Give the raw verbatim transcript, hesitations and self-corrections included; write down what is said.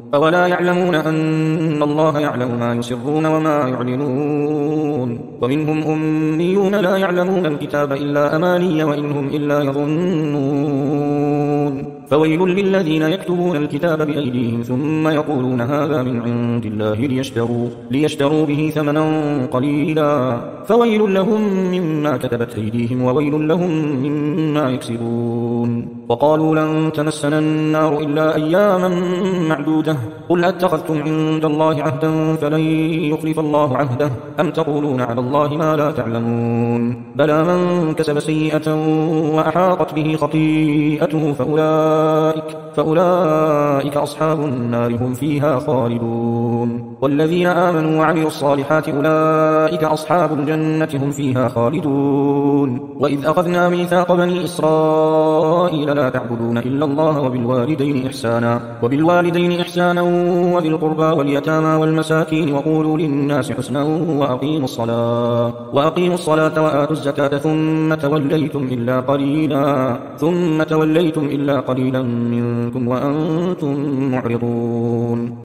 أولا يعلمون أن الله يعلم ما يسرون وما يعلنون ومنهم أميون لا يعلمون الكتاب إلا أماني وإنهم إلا يظنون فويل للذين يكتبون الكتاب بأيديهم ثم يقولون هذا من عند الله ليشتروا, ليشتروا به ثمنا قليلا فويل لهم مما كتبت أيديهم وويل لهم مما يكسبون وقالوا لن تمسنا النار إلا أياما معدودة قل أتخذتم عند الله عهدا فلن يخلف الله عهده أم تقولون على الله ما لا تعلمون بلى من كسب سيئة وأحاطت به خطيئته فأولئك, فأولئك أصحاب النار هم فيها خالدون والذين آمنوا وعملوا الصالحات أولئك أصحاب الجنة هم فيها خالدون وإذ أخذنا ميثاق بني إسرائيل لا تعبدون إلا الله وبالوالدين إحسانا وبالوالدين إحسانا وذي القربى واليتامى والمساكين وقولوا للناس حسنا وأقيموا الصلاة وأقيموا الصلاة وآتوا الزكاة ثم توليتم إلا قليلا ثم توليتم إلا قليلا منكم وأنتم معرضون